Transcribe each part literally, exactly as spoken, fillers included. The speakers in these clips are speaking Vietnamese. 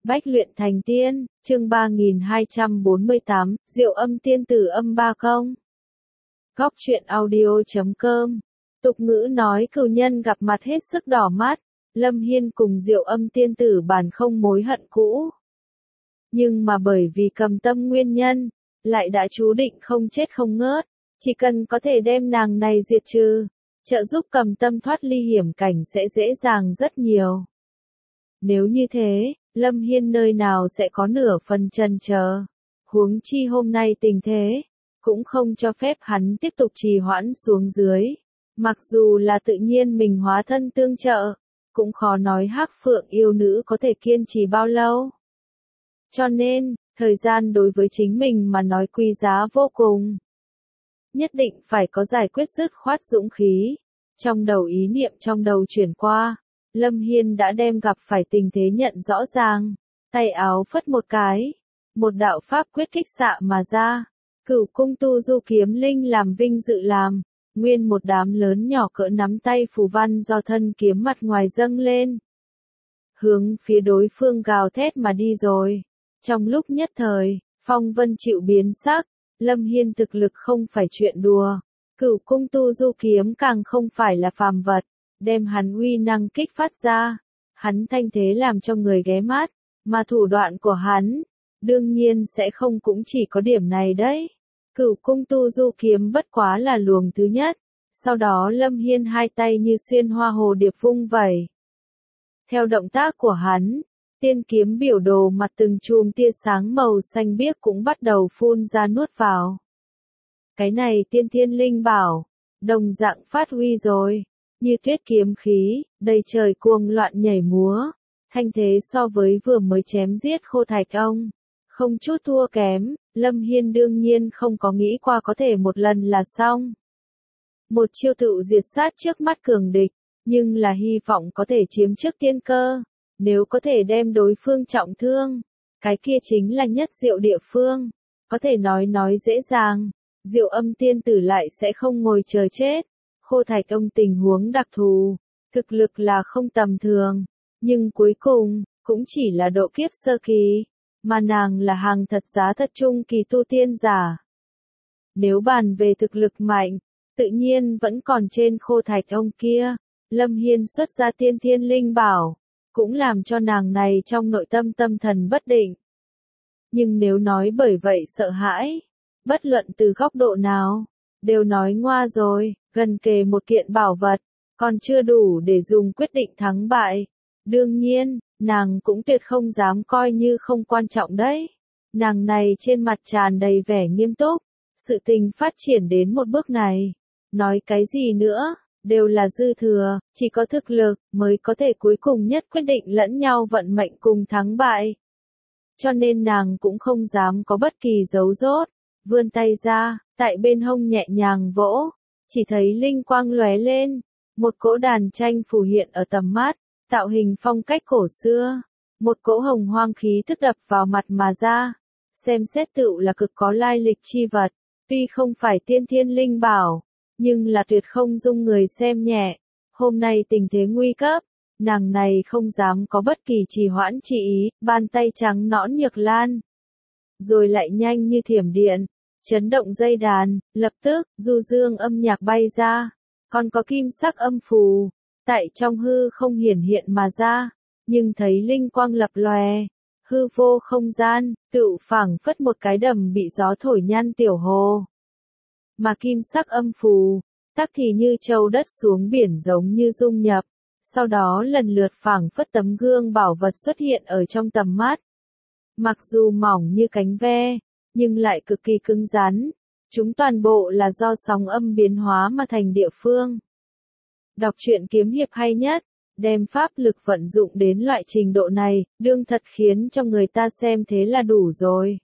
Bách luyện thành tiên, chương ba nghìn hai trăm bốn mươi tám, Diệu Âm Tiên Tử Âm Ba Công. Góc truyện audio chấm com. Tục ngữ nói cừu nhân gặp mặt hết sức đỏ mắt, Lâm Hiên cùng Diệu Âm Tiên Tử bản không mối hận cũ. Nhưng mà bởi vì Cầm Tâm nguyên nhân, lại đã chú định không chết không ngớt, chỉ cần có thể đem nàng này diệt trừ, trợ giúp Cầm Tâm thoát ly hiểm cảnh sẽ dễ dàng rất nhiều. Nếu như thế, Lâm Hiên nơi nào sẽ có nửa phần chần chờ. Huống chi hôm nay tình thế, cũng không cho phép hắn tiếp tục trì hoãn xuống dưới. Mặc dù là tự nhiên mình hóa thân tương trợ, cũng khó nói Hắc Phượng yêu nữ có thể kiên trì bao lâu. Cho nên, thời gian đối với chính mình mà nói quý giá vô cùng. Nhất định phải có giải quyết dứt khoát dũng khí. Trong đầu ý niệm trong đầu chuyển qua, Lâm Hiên đã đem gặp phải tình thế nhận rõ ràng, tay áo phất một cái, một đạo pháp quyết kích xạ mà ra, Cửu Cung Tu Du kiếm linh làm vinh dự làm, nguyên một đám lớn nhỏ cỡ nắm tay phù văn do thân kiếm mặt ngoài dâng lên, hướng phía đối phương gào thét mà đi rồi. Trong lúc nhất thời, phong vân chịu biến sắc, Lâm Hiên thực lực không phải chuyện đùa, Cửu Cung Tu Du kiếm càng không phải là phàm vật. Đem hắn uy năng kích phát ra, hắn thanh thế làm cho người ghé mắt, mà thủ đoạn của hắn, đương nhiên sẽ không cũng chỉ có điểm này đấy. Cửu Cung Tu Du kiếm bất quá là luồng thứ nhất, sau đó Lâm Hiên hai tay như xuyên hoa hồ điệp vung vẩy. Theo động tác của hắn, tiên kiếm biểu đồ mặt từng chùm tia sáng màu xanh biếc cũng bắt đầu phun ra nuốt vào. Cái này tiên thiên linh bảo, đồng dạng phát huy rồi. Như tuyết kiếm khí, đầy trời cuồng loạn nhảy múa, thanh thế so với vừa mới chém giết Khô Thạch ông, không chút thua kém. Lâm Hiên đương nhiên không có nghĩ qua có thể một lần là xong. Một chiêu tự diệt sát trước mắt cường địch, nhưng là hy vọng có thể chiếm trước tiên cơ, nếu có thể đem đối phương trọng thương, cái kia chính là nhất diệu địa phương, có thể nói nói dễ dàng, Diệu Âm Tiên Tử lại sẽ không ngồi chờ chết. Khô Thạch ông tình huống đặc thù, thực lực là không tầm thường, nhưng cuối cùng, cũng chỉ là độ kiếp sơ kỳ, mà nàng là hàng thật giá thật trung kỳ tu tiên giả. Nếu bàn về thực lực mạnh, tự nhiên vẫn còn trên Khô Thạch ông kia, Lâm Hiên xuất ra tiên thiên linh bảo, cũng làm cho nàng này trong nội tâm tâm thần bất định. Nhưng nếu nói bởi vậy sợ hãi, bất luận từ góc độ nào, đều nói ngoa rồi. Gần kề một kiện bảo vật, còn chưa đủ để dùng quyết định thắng bại. Đương nhiên, nàng cũng tuyệt không dám coi như không quan trọng đấy. Nàng này trên mặt tràn đầy vẻ nghiêm túc, sự tình phát triển đến một bước này. Nói cái gì nữa, đều là dư thừa, chỉ có thực lực mới có thể cuối cùng nhất quyết định lẫn nhau vận mệnh cùng thắng bại. Cho nên nàng cũng không dám có bất kỳ giấu rốt, vươn tay ra, tại bên hông nhẹ nhàng vỗ. Chỉ thấy linh quang lóe lên, một cỗ đàn tranh phù hiện ở tầm mắt, tạo hình phong cách cổ xưa, một cỗ hồng hoang khí thức đập vào mặt mà ra, xem xét tựu là cực có lai lịch chi vật, tuy không phải tiên thiên linh bảo, nhưng là tuyệt không dung người xem nhẹ. Hôm nay tình thế nguy cấp, nàng này không dám có bất kỳ trì hoãn chi ý, bàn tay trắng nõn nhược lan, rồi lại nhanh như thiểm điện. Chấn động dây đàn, lập tức, du dương âm nhạc bay ra, còn có kim sắc âm phù, tại trong hư không hiển hiện mà ra, nhưng thấy linh quang lập lòe, hư vô không gian, tựu phảng phất một cái đầm bị gió thổi nhan tiểu hồ. Mà kim sắc âm phù, tắc thì như châu đất xuống biển giống như dung nhập, sau đó lần lượt phảng phất tấm gương bảo vật xuất hiện ở trong tầm mắt. Mặc dù mỏng như cánh ve, nhưng lại cực kỳ cứng rắn, chúng toàn bộ là do sóng âm biến hóa mà thành địa phương. Đọc truyện kiếm hiệp hay nhất, đem pháp lực vận dụng đến loại trình độ này, đương thật khiến cho người ta xem thế là đủ rồi.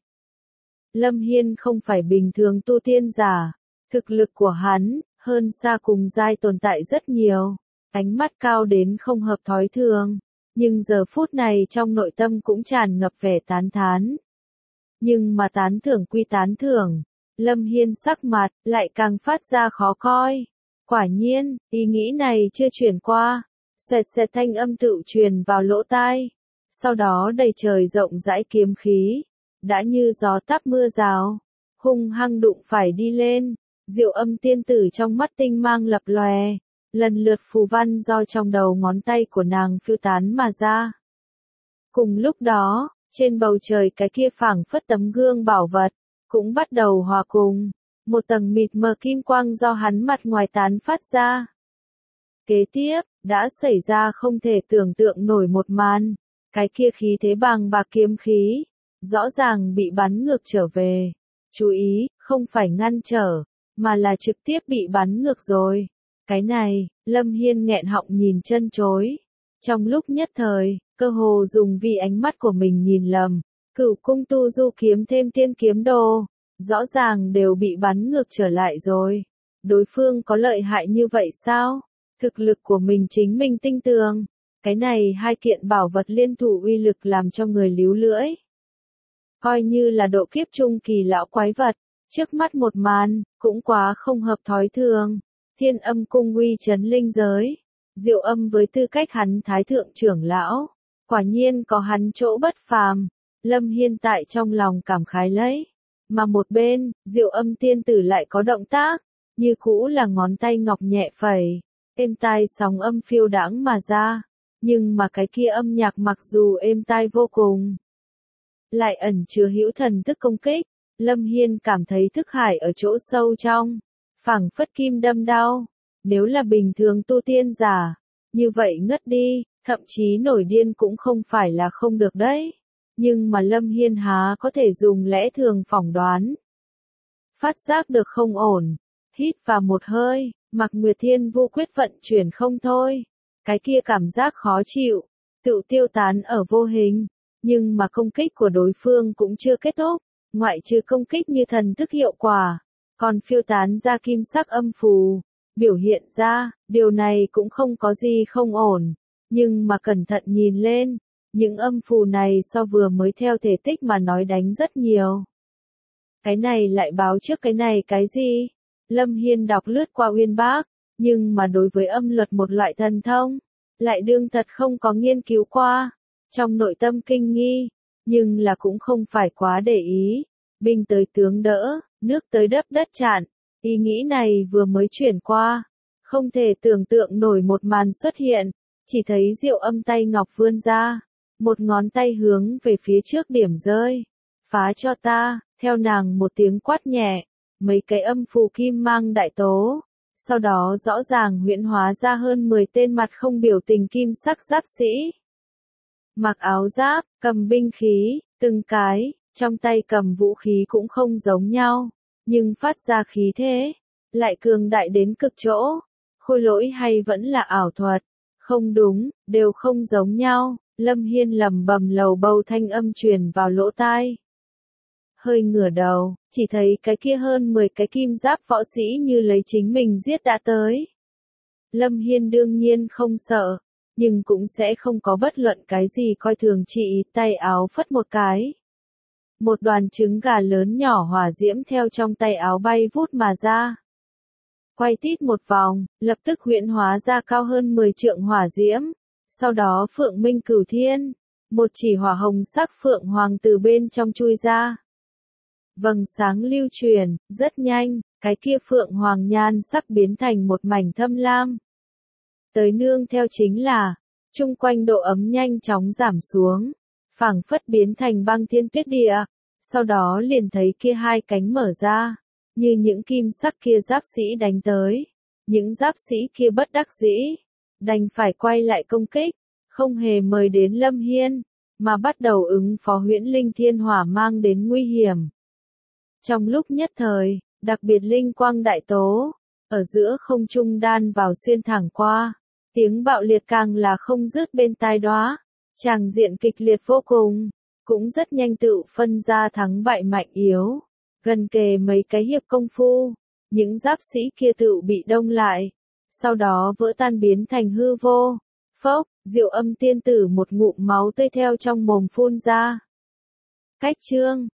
Lâm Hiên không phải bình thường tu tiên giả, thực lực của hắn, hơn xa cùng giai tồn tại rất nhiều, ánh mắt cao đến không hợp thói thường, nhưng giờ phút này trong nội tâm cũng tràn ngập vẻ tán thán. Nhưng mà tán thưởng quy tán thưởng, Lâm Hiên sắc mặt, lại càng phát ra khó coi. Quả nhiên, ý nghĩ này chưa chuyển qua, xoẹt xẹt thanh âm tự truyền vào lỗ tai. sau đó đầy trời rộng rãi kiếm khí, đã như gió táp mưa rào, hung hăng đụng phải đi lên. Diệu Âm tiên tử trong mắt tinh mang lập lòe, lần lượt phù văn do trong đầu ngón tay của nàng phiêu tán mà ra. Cùng lúc đó, trên bầu trời cái kia phảng phất tấm gương bảo vật, cũng bắt đầu hòa cùng, một tầng mịt mờ kim quang do hắn mặt ngoài tán phát ra. Kế tiếp, đã xảy ra không thể tưởng tượng nổi một màn, cái kia khí thế bàng bạc kiếm khí, rõ ràng bị bắn ngược trở về. Chú ý, không phải ngăn trở, mà là trực tiếp bị bắn ngược rồi. Cái này, Lâm Hiên nghẹn họng nhìn chân chối. Trong lúc nhất thời, cơ hồ dùng vì ánh mắt của mình nhìn lầm, Cửu cung tu du kiếm thêm tiên kiếm đồ, rõ ràng đều bị bắn ngược trở lại rồi. Đối phương có lợi hại như vậy sao? Thực lực của mình chính mình tinh tường. Cái này hai kiện bảo vật liên thủ uy lực làm cho người líu lưỡi. Coi như là độ kiếp trung kỳ lão quái vật, trước mắt một màn, cũng quá không hợp thói thường. Thiên Âm cung uy chấn linh giới. Diệu Âm với tư cách hắn thái thượng trưởng lão, quả nhiên có hắn chỗ bất phàm. Lâm Hiên tại trong lòng cảm khái lấy. Mà một bên, Diệu Âm tiên tử lại có động tác, như cũ là ngón tay ngọc nhẹ phẩy, êm tai sóng âm phiêu đãng mà ra. Nhưng mà cái kia âm nhạc mặc dù êm tai vô cùng, lại ẩn chứa hữu thần thức công kích. Lâm Hiên cảm thấy thức hải ở chỗ sâu trong, phảng phất kim đâm đau. Nếu là bình thường tu tiên giả, như vậy ngất đi, thậm chí nổi điên cũng không phải là không được đấy. Nhưng mà Lâm Hiên há có thể dùng lẽ thường phỏng đoán. Phát giác được không ổn, hít vào một hơi, Mạc Nguyệt Thiên Vu quyết vận chuyển không thôi. Cái kia cảm giác khó chịu, tự tiêu tán ở vô hình. Nhưng mà công kích của đối phương cũng chưa kết thúc, ngoại trừ công kích như thần thức hiệu quả, còn phiêu tán ra kim sắc âm phù, biểu hiện ra, điều này cũng không có gì không ổn. Nhưng mà cẩn thận nhìn lên, những âm phù này so vừa mới theo thể tích mà nói đánh rất nhiều. Cái này lại báo trước cái này cái gì? Lâm Hiên đọc lướt qua uyên bác, nhưng mà đối với âm luật một loại thần thông, lại đương thật không có nghiên cứu qua. Trong nội tâm kinh nghi, nhưng là cũng không phải quá để ý. Binh tới tướng đỡ, nước tới đắp đất chặn. Ý nghĩ này vừa mới chuyển qua, không thể tưởng tượng nổi một màn xuất hiện. Chỉ thấy Diệu Âm tay ngọc vươn ra, một ngón tay hướng về phía trước điểm rơi. Phá cho ta, theo nàng một tiếng quát nhẹ, mấy cái âm phù kim mang đại tố. Sau đó rõ ràng huyễn hóa ra hơn mười tên mặt không biểu tình kim sắc giáp sĩ. Mặc áo giáp, cầm binh khí, từng cái, trong tay cầm vũ khí cũng không giống nhau, nhưng phát ra khí thế, lại cường đại đến cực chỗ. Khôi lỗi hay vẫn là ảo thuật? Không đúng, đều không giống nhau. Lâm Hiên lẩm bẩm lầu bầu thanh âm truyền vào lỗ tai. Hơi ngửa đầu, chỉ thấy cái kia hơn mười cái kim giáp võ sĩ như lấy chính mình giết đã tới. Lâm Hiên đương nhiên không sợ, nhưng cũng sẽ không có bất luận cái gì coi thường chị, tay áo phất một cái. Một đoàn trứng gà lớn nhỏ hỏa diễm theo trong tay áo bay vút mà ra. Quay tít một vòng, lập tức huyễn hóa ra cao hơn mười trượng hỏa diễm. Sau đó Phượng Minh Cửu Thiên, một chỉ hỏa hồng sắc phượng hoàng từ bên trong chui ra. Vầng sáng lưu truyền, rất nhanh, cái kia phượng hoàng nhan sắc biến thành một mảnh thâm lam. Tới nương theo chính là, chung quanh độ ấm nhanh chóng giảm xuống, phảng phất biến thành băng thiên tuyết địa. Sau đó liền thấy kia hai cánh mở ra, như những kim sắc kia giáp sĩ đánh tới. Những giáp sĩ kia bất đắc dĩ, đành phải quay lại công kích, không hề mời đến Lâm Hiên, mà bắt đầu ứng phó huyễn linh thiên hỏa mang đến nguy hiểm. Trong lúc nhất thời, đặc biệt linh quang đại tố, ở giữa không trung đan vào xuyên thẳng qua, tiếng bạo liệt càng là không dứt bên tai đó, tràng diện kịch liệt vô cùng, cũng rất nhanh tự phân ra thắng bại mạnh yếu. Gần kề mấy cái hiệp công phu, những giáp sĩ kia tự bị đông lại, sau đó vỡ tan biến thành hư vô. Phốc, Diệu Âm tiên tử một ngụm máu tươi theo trong mồm phun ra. Cách chương